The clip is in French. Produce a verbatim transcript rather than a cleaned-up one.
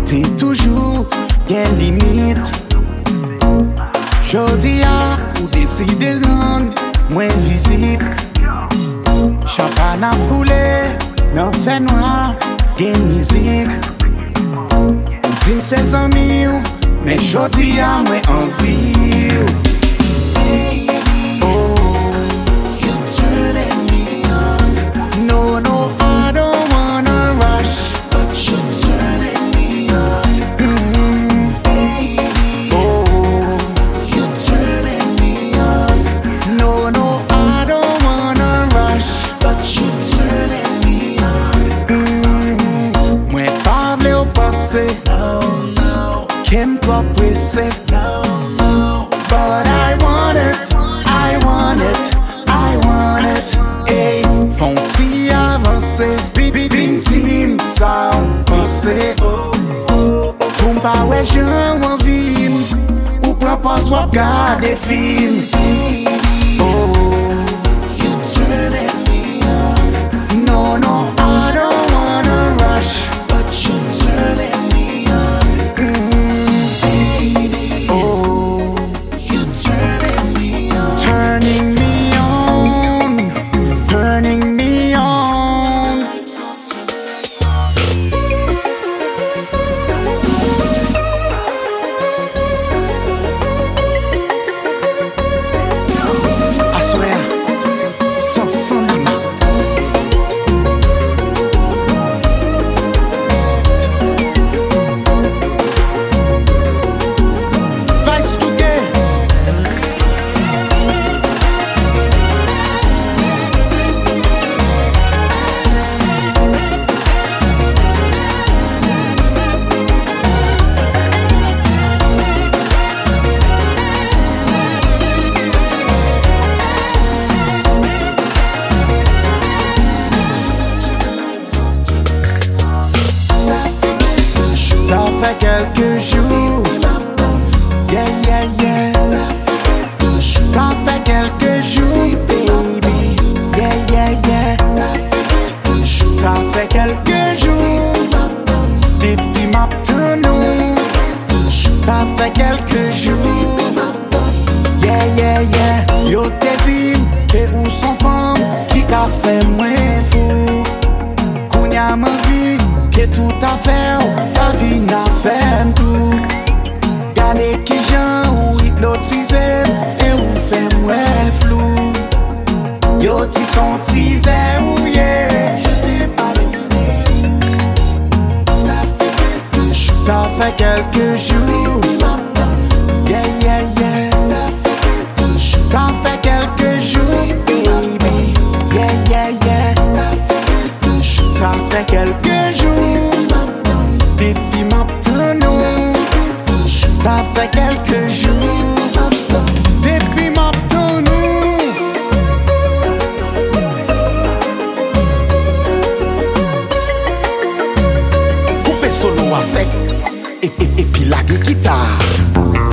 t'es toujours bien limite. Jodi a ou décider rendre moins visite. Champagne a coulé, dans fait noir, bien musique. On dit ses amis, mais jodi a moins envie. Oh, You turning me on, no, no, I don't wanna rush. but you turning me on. Baby, Oh, you turning me on, no, no, I don't wanna rush. but you turning me on. Mwen pa vle ou pase, No, no, kem kwa presse. no, no. But I want it, I want it, I want it. Hey, fon ti avanse, bi bi bin tim sa ou panse. Pou mpa we jan wavim, ou propos wap gade film. Oh, You turning me on, no, no, I don't wanna rush. but you turning me on. Baby, Oh, you turning me on. turning me on, turning me on. I swear, sans, sans limite. Vice to get. Ça fait quelques jours, yeah, yeah, yeah. Ça fait quelques jours, baby, yeah, yeah, yeah. Ça fait quelques jours, depuis ma nous. Ça fait quelques jours, yeah, yeah, yeah. Yo te dit que ou son femme qui qu'a fait moins fou. Kounya ma vie, que tout a fait, ta vie n'a fait tout. Gane ki jan ou hypnotize, et ou fait moins flou. Yo ti son tease ou yeah. Ça fait quelques jours, yeah, yeah, yeah. Ça fait quelques jours, baby, yeah, yeah, yeah. Ça fait quelques jours, depuis ma nous. Ça fait quelques jours, depuis ma nous. Couper solo à sec, et, et, et puis la guitare.